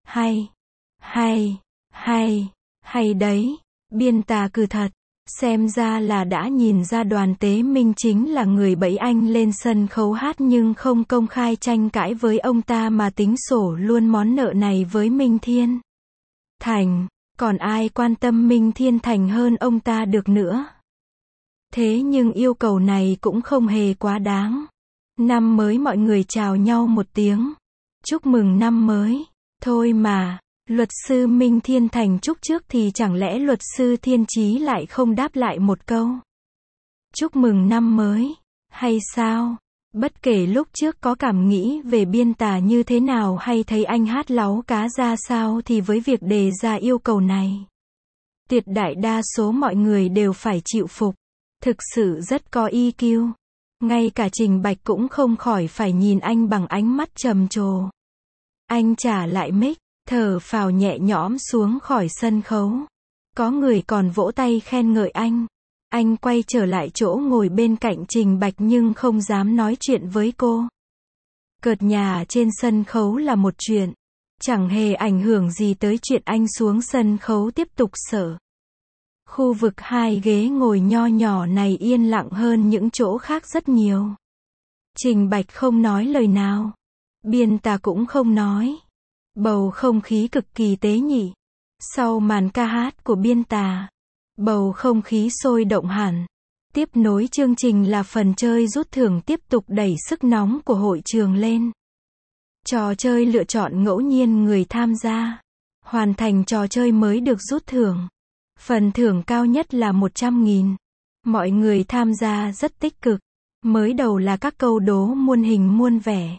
hay đấy, Biên Tà cừ thật, xem ra là đã nhìn ra Đoàn Tế Minh chính là người bẫy anh lên sân khấu hát nhưng không công khai tranh cãi với ông ta mà tính sổ luôn món nợ này với Minh Thiên Thành, còn ai quan tâm Minh Thiên Thành hơn ông ta được nữa. Thế nhưng yêu cầu này cũng không hề quá đáng. Năm mới mọi người chào nhau một tiếng. Chúc mừng năm mới. Thôi mà, luật sư Minh Thiên Thành chúc trước thì chẳng lẽ luật sư Thiên Chí lại không đáp lại một câu. Chúc mừng năm mới. Hay sao? Bất kể lúc trước có cảm nghĩ về Biên Tà như thế nào hay thấy anh hát láu cá ra sao thì với việc đề ra yêu cầu này, tuyệt đại đa số mọi người đều phải chịu phục. Thực sự rất có EQ. Ngay cả Trình Bạch cũng không khỏi phải nhìn anh bằng ánh mắt trầm trồ. Anh trả lại mic, thở phào nhẹ nhõm xuống khỏi sân khấu. Có người còn vỗ tay khen ngợi anh. Anh quay trở lại chỗ ngồi bên cạnh Trình Bạch nhưng không dám nói chuyện với cô. Cợt nhà trên sân khấu là một chuyện, chẳng hề ảnh hưởng gì tới chuyện anh xuống sân khấu tiếp tục sở. Khu vực hai ghế ngồi nho nhỏ này yên lặng hơn những chỗ khác rất nhiều. Trình Bạch không nói lời nào. Biên Tà cũng không nói. Bầu không khí cực kỳ tế nhị. Sau màn ca hát của Biên Tà, bầu không khí sôi động hẳn. Tiếp nối chương trình là phần chơi rút thưởng tiếp tục đẩy sức nóng của hội trường lên. Trò chơi lựa chọn ngẫu nhiên người tham gia. Hoàn thành trò chơi mới được rút thưởng. Phần thưởng cao nhất là 100.000. Mọi người tham gia rất tích cực. Mới đầu là các câu đố muôn hình muôn vẻ.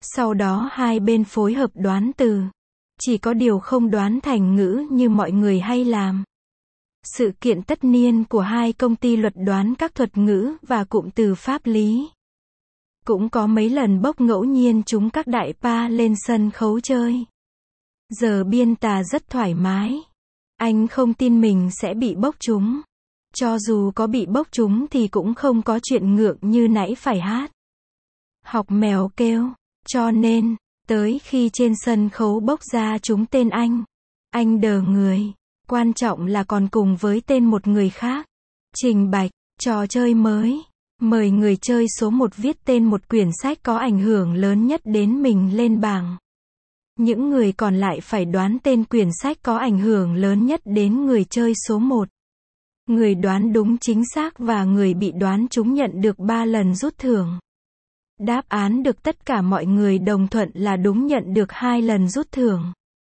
Sau đó hai bên phối hợp đoán từ. Chỉ có điều không đoán thành ngữ như mọi người hay làm. Sự kiện tất niên của hai công ty luật đoán các thuật ngữ và cụm từ pháp lý. Cũng có mấy lần bốc ngẫu nhiên chúng các đại pa lên sân khấu chơi. Giờ biên tà rất thoải mái. Anh không tin mình sẽ bị bốc trúng. Cho dù có bị bốc trúng thì cũng không có chuyện ngượng như nãy phải hát. Học mèo kêu. Cho nên, tới khi trên sân khấu bốc ra trúng tên anh đờ người. Quan trọng là còn cùng với tên một người khác. Trình bạch, trò chơi mới. Mời người chơi số 1 viết tên một quyển sách có ảnh hưởng lớn nhất đến mình lên bảng. Những người còn lại phải đoán tên quyển sách có ảnh hưởng lớn nhất đến người chơi số 1. Người đoán đúng chính xác và người bị đoán trúng nhận được 3 lần rút thưởng. Đáp án được tất cả mọi người đồng thuận là đúng nhận được 2 lần rút thưởng.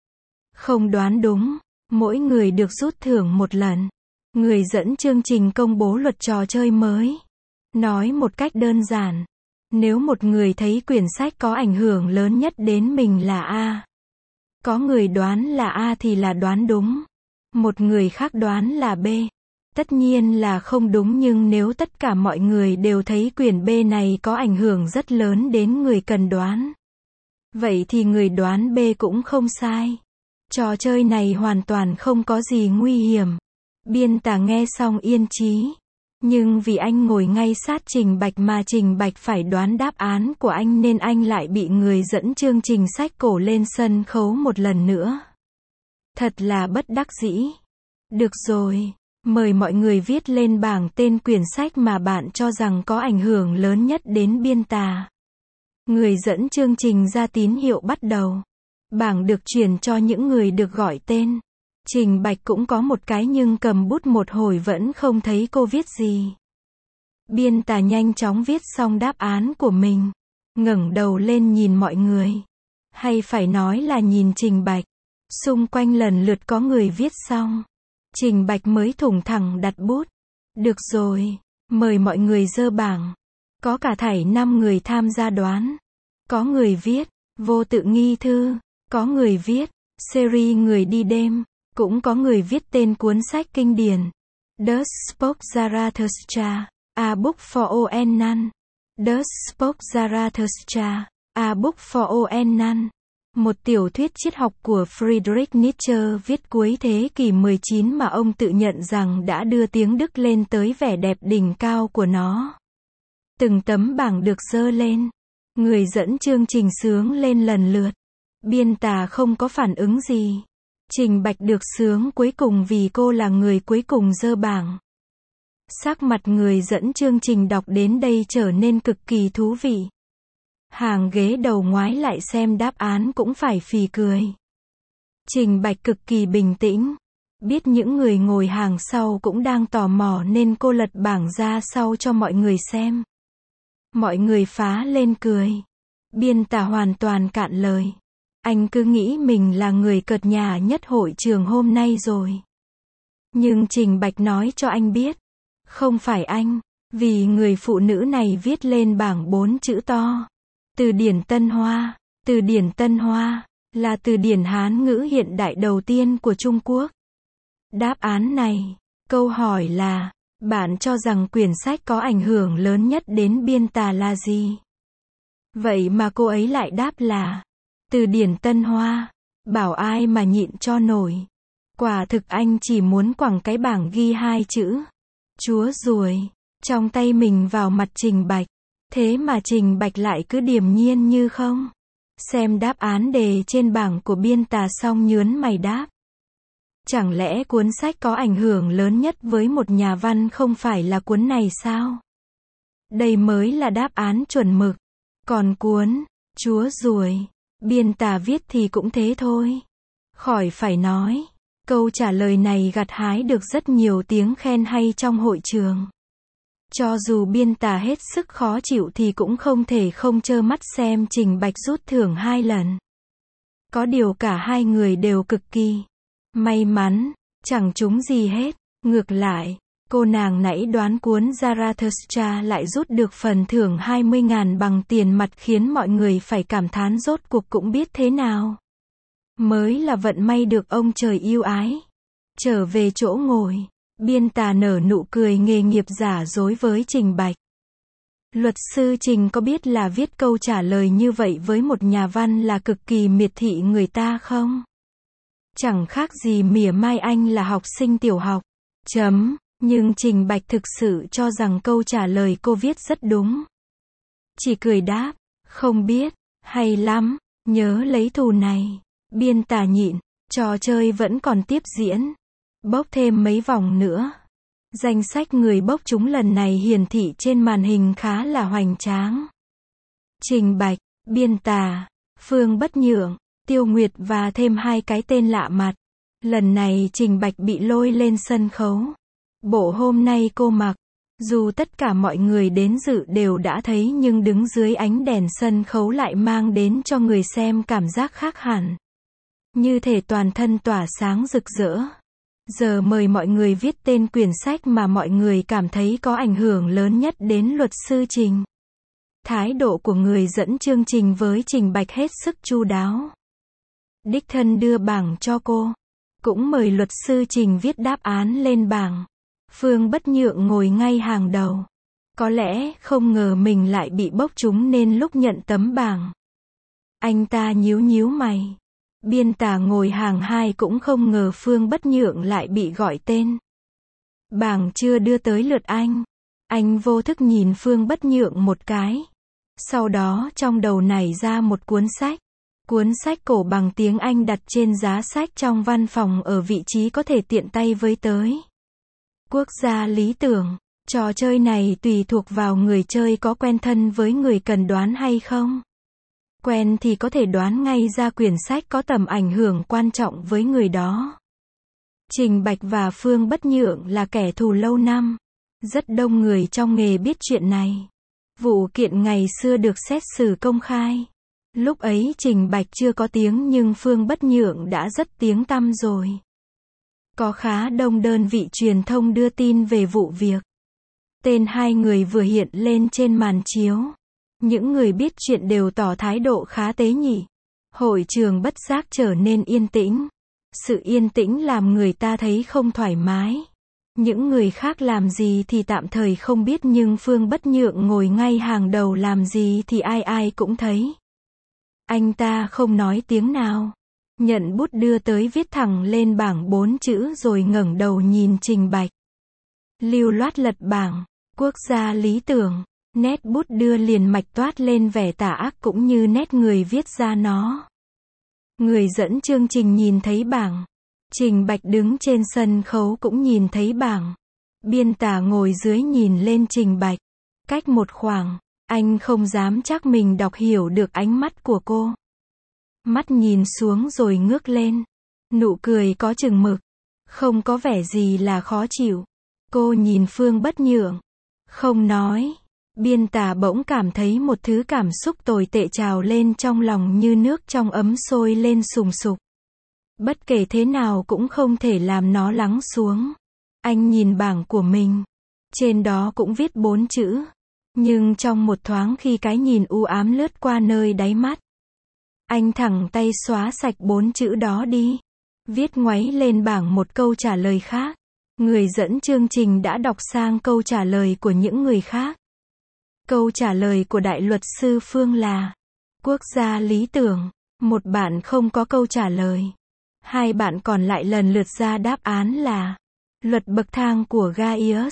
Không đoán đúng, mỗi người được rút thưởng 1 lần. Người dẫn chương trình công bố luật trò chơi mới. Nói một cách đơn giản, nếu một người thấy quyển sách có ảnh hưởng lớn nhất đến mình là A. Có người đoán là A thì là đoán đúng. Một người khác đoán là B. Tất nhiên là không đúng, nhưng nếu tất cả mọi người đều thấy quyển B này có ảnh hưởng rất lớn đến người cần đoán, vậy thì người đoán B cũng không sai. Trò chơi này hoàn toàn không có gì nguy hiểm. Biên tả nghe xong yên chí. Nhưng vì anh ngồi ngay sát Trình Bạch mà Trình Bạch phải đoán đáp án của anh nên anh lại bị người dẫn chương trình sách cổ lên sân khấu một lần nữa. Thật là bất đắc dĩ. Được rồi, mời mọi người viết lên bảng tên quyển sách mà bạn cho rằng có ảnh hưởng lớn nhất đến biên tả. Người dẫn chương trình ra tín hiệu bắt đầu. Bảng được chuyển cho những người được gọi tên. Trình Bạch cũng có một cái nhưng cầm bút một hồi vẫn không thấy cô viết gì. Biên tả nhanh chóng viết xong đáp án của mình. Ngẩng đầu lên nhìn mọi người. Hay phải nói là nhìn Trình Bạch. Xung quanh lần lượt có người viết xong. Trình Bạch mới thủng thẳng đặt bút. Được rồi, mời mọi người dơ bảng. Có cả thảy 5 người tham gia đoán. Có người viết vô tự nghi thư. Có người viết series người đi đêm. Cũng có người viết tên cuốn sách kinh điển. Thus Spoke Zarathustra, A Book for All None. Thus Spoke Zarathustra, A Book for All None. Một tiểu thuyết triết học của Friedrich Nietzsche viết cuối thế kỷ 19 mà ông tự nhận rằng đã đưa tiếng Đức lên tới vẻ đẹp đỉnh cao của nó. Từng tấm bảng được dơ lên. Người dẫn chương trình sướng lên lần lượt. Biên tả không có phản ứng gì. Trình Bạch được sướng cuối cùng vì cô là người cuối cùng dơ bảng. Sắc mặt người dẫn chương trình đọc đến đây trở nên cực kỳ thú vị. Hàng ghế đầu ngoái lại xem đáp án cũng phải phì cười. Trình Bạch cực kỳ bình tĩnh. Biết những người ngồi hàng sau cũng đang tò mò nên cô lật bảng ra sau cho mọi người xem. Mọi người phá lên cười. Biên tả hoàn toàn cạn lời. Anh cứ nghĩ mình là người cợt nhả nhất hội trường hôm nay rồi. Nhưng Trình Bạch nói cho anh biết. Không phải anh. Vì người phụ nữ này viết lên bảng 4 chữ to. Từ điển Tân Hoa. Từ điển Tân Hoa là từ điển Hán ngữ hiện đại đầu tiên của Trung Quốc. Đáp án này. Câu hỏi là, bạn cho rằng quyển sách có ảnh hưởng lớn nhất đến biên tả là gì? Vậy mà cô ấy lại đáp là từ điển Tân Hoa. Bảo ai mà nhịn cho nổi. Quả thực anh chỉ muốn quẳng cái bảng ghi 2 chữ Chúa ruồi trong tay mình vào mặt Trình Bạch. Thế mà Trình Bạch lại cứ điềm nhiên như không. Xem đáp án đề trên bảng của biên tả xong nhớn mày đáp. Chẳng lẽ cuốn sách có ảnh hưởng lớn nhất với một nhà văn không phải là cuốn này sao? Đây mới là đáp án chuẩn mực. Còn cuốn Chúa ruồi biên tả viết thì cũng thế thôi. Khỏi phải nói. Câu trả lời này gặt hái được rất nhiều tiếng khen hay trong hội trường. Cho dù biên tả hết sức khó chịu thì cũng không thể không trơ mắt xem Trình Bạch rút thưởng 2 lần. Có điều cả hai người đều cực kỳ may mắn, chẳng trúng gì hết. Ngược lại, Cô nàng nãy đoán cuốn Zarathustra lại rút được phần thưởng 20.000 bằng tiền mặt khiến mọi người phải cảm thán rốt cuộc cũng biết thế nào. Mới là vận may được ông trời yêu ái. Trở về chỗ ngồi, Biên Tà nở nụ cười nghề nghiệp giả dối với Trình Bạch. Luật sư Trình có biết là viết câu trả lời như vậy với một nhà văn là cực kỳ miệt thị người ta không? Chẳng khác gì mỉa mai anh là học sinh tiểu học. Nhưng Trình Bạch thực sự cho rằng câu trả lời cô viết rất đúng. Chỉ cười đáp, không biết, hay lắm, nhớ lấy thù này. Biên Tà nhịn, trò chơi vẫn còn tiếp diễn. Bốc thêm mấy vòng nữa. Danh sách người bốc trúng lần này hiển thị trên màn hình khá là hoành tráng. Trình Bạch, Biên Tà, Phương Bất Nhượng, Tiêu Nguyệt và thêm 2 cái tên lạ mặt. Lần này Trình Bạch bị lôi lên sân khấu. Bộ hôm nay cô mặc, dù tất cả mọi người đến dự đều đã thấy nhưng đứng dưới ánh đèn sân khấu lại mang đến cho người xem cảm giác khác hẳn. Như thể toàn thân tỏa sáng rực rỡ. Giờ mời mọi người viết tên quyển sách mà mọi người cảm thấy có ảnh hưởng lớn nhất đến luật sư Trình. Thái độ của người dẫn chương trình với Trình Bạch hết sức chu đáo. Đích thân đưa bảng cho cô. Cũng mời luật sư Trình viết đáp án lên bảng. Phương Bất Nhượng ngồi ngay hàng đầu. Có lẽ không ngờ mình lại bị bốc trúng nên lúc nhận tấm bảng. Anh ta nhíu nhíu mày. Biên Tà ngồi hàng 2 cũng không ngờ Phương Bất Nhượng lại bị gọi tên. Bảng chưa đưa tới lượt anh. Anh vô thức nhìn Phương Bất Nhượng một cái. Sau đó trong đầu nảy ra một cuốn sách. Cuốn sách cổ bằng tiếng Anh đặt trên giá sách trong văn phòng ở vị trí có thể tiện tay với tới. Quốc gia lý tưởng. Trò chơi này tùy thuộc vào người chơi có quen thân với người cần đoán hay không. Quen thì có thể đoán ngay ra quyển sách có tầm ảnh hưởng quan trọng với người đó. Trình Bạch và Phương Bất Nhượng là kẻ thù lâu năm. Rất đông người trong nghề biết chuyện này. Vụ kiện ngày xưa được xét xử công khai. Lúc ấy Trình Bạch chưa có tiếng nhưng Phương Bất Nhượng đã rất tiếng tăm rồi. Có khá đông đơn vị truyền thông đưa tin về vụ việc. Tên 2 người vừa hiện lên trên màn chiếu. Những người biết chuyện đều tỏ thái độ khá tế nhị. Hội trường bất giác trở nên yên tĩnh. Sự yên tĩnh làm người ta thấy không thoải mái. Những người khác làm gì thì tạm thời không biết nhưng Phương Bất Nhượng ngồi ngay hàng đầu làm gì thì ai ai cũng thấy. Anh ta không nói tiếng nào. Nhận bút đưa tới viết thẳng lên bảng 4 chữ rồi ngẩng đầu nhìn Trình Bạch. Lưu loát lật bảng. Quốc gia lý tưởng. Nét bút đưa liền mạch toát lên vẻ tà ác cũng như nét người viết ra nó. Người dẫn chương trình nhìn thấy bảng. Trình Bạch đứng trên sân khấu cũng nhìn thấy bảng. Biên Tà ngồi dưới nhìn lên Trình Bạch. Cách một khoảng, anh không dám chắc mình đọc hiểu được ánh mắt của cô. Mắt nhìn xuống rồi ngước lên. Nụ cười có chừng mực. Không có vẻ gì là khó chịu. Cô nhìn Phương Bất Nhượng. Không nói. Biên Tà bỗng cảm thấy một thứ cảm xúc tồi tệ trào lên trong lòng như nước trong ấm sôi lên sùng sục. Bất kể thế nào cũng không thể làm nó lắng xuống. Anh nhìn bảng của mình. Trên đó cũng viết 4 chữ. Nhưng trong một thoáng khi cái nhìn u ám lướt qua nơi đáy mắt. Anh thẳng tay xóa sạch 4 chữ đó đi. Viết ngoáy lên bảng một câu trả lời khác. Người dẫn chương trình đã đọc sang câu trả lời của những người khác. Câu trả lời của đại luật sư Phương là quốc gia lý tưởng. Một bạn không có câu trả lời. 2 bạn còn lại lần lượt ra đáp án là luật bậc thang của Gaius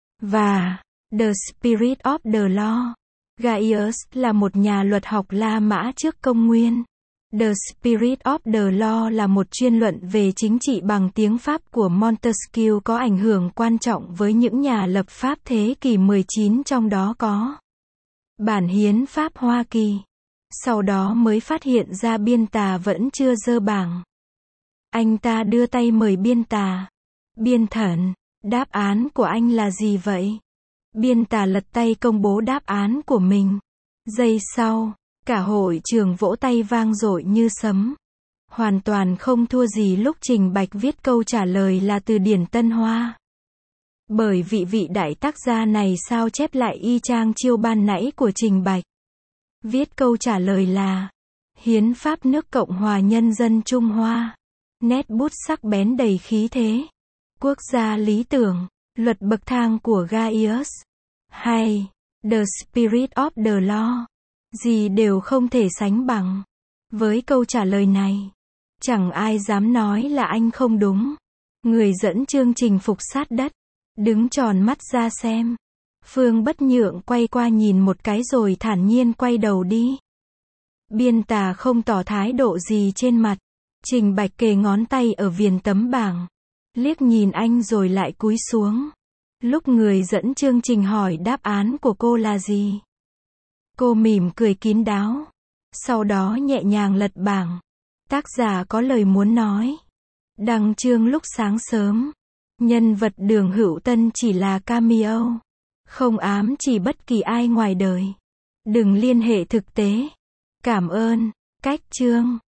và The Spirit of the Law. Gaius là một nhà luật học La Mã trước công nguyên. The Spirit of the Law là một chuyên luận về chính trị bằng tiếng Pháp của Montesquieu có ảnh hưởng quan trọng với những nhà lập pháp thế kỷ 19 trong đó có bản hiến pháp Hoa Kỳ. Sau đó mới phát hiện ra Biên Tà vẫn chưa dơ bảng. Anh ta đưa tay mời Biên Tà. Biên Thần, đáp án của anh là gì vậy? Biên Tà lật tay công bố đáp án của mình. Giây sau, cả hội trường vỗ tay vang dội như sấm. Hoàn toàn không thua gì lúc Trình Bạch viết câu trả lời là từ điển Tân Hoa. Bởi vị đại tác gia này sao chép lại y chang chiêu ban nãy của Trình Bạch. Viết câu trả lời là Hiến pháp nước Cộng hòa Nhân dân Trung Hoa. Nét bút sắc bén đầy khí thế. Quốc gia lý tưởng. Luật bậc thang của Gaius. Hay The Spirit of the Law. Gì đều không thể sánh bằng. Với câu trả lời này, chẳng ai dám nói là anh không đúng. Người dẫn chương trình phục sát đất, đứng tròn mắt ra xem. Phương Bất Nhượng quay qua nhìn một cái rồi thản nhiên quay đầu đi. Biên tà không tỏ thái độ gì trên mặt. Trình Bạch kề ngón tay ở viền tấm bảng. Liếc nhìn anh rồi lại cúi xuống. Lúc người dẫn chương trình hỏi đáp án của cô là gì, cô mỉm cười kín đáo. Sau đó nhẹ nhàng lật bảng. Tác giả có lời muốn nói. Đăng chương lúc sáng sớm. Nhân vật Đường Hữu Tân chỉ là cameo. Không ám chỉ bất kỳ ai ngoài đời. Đừng liên hệ thực tế. Cảm ơn. Cách chương.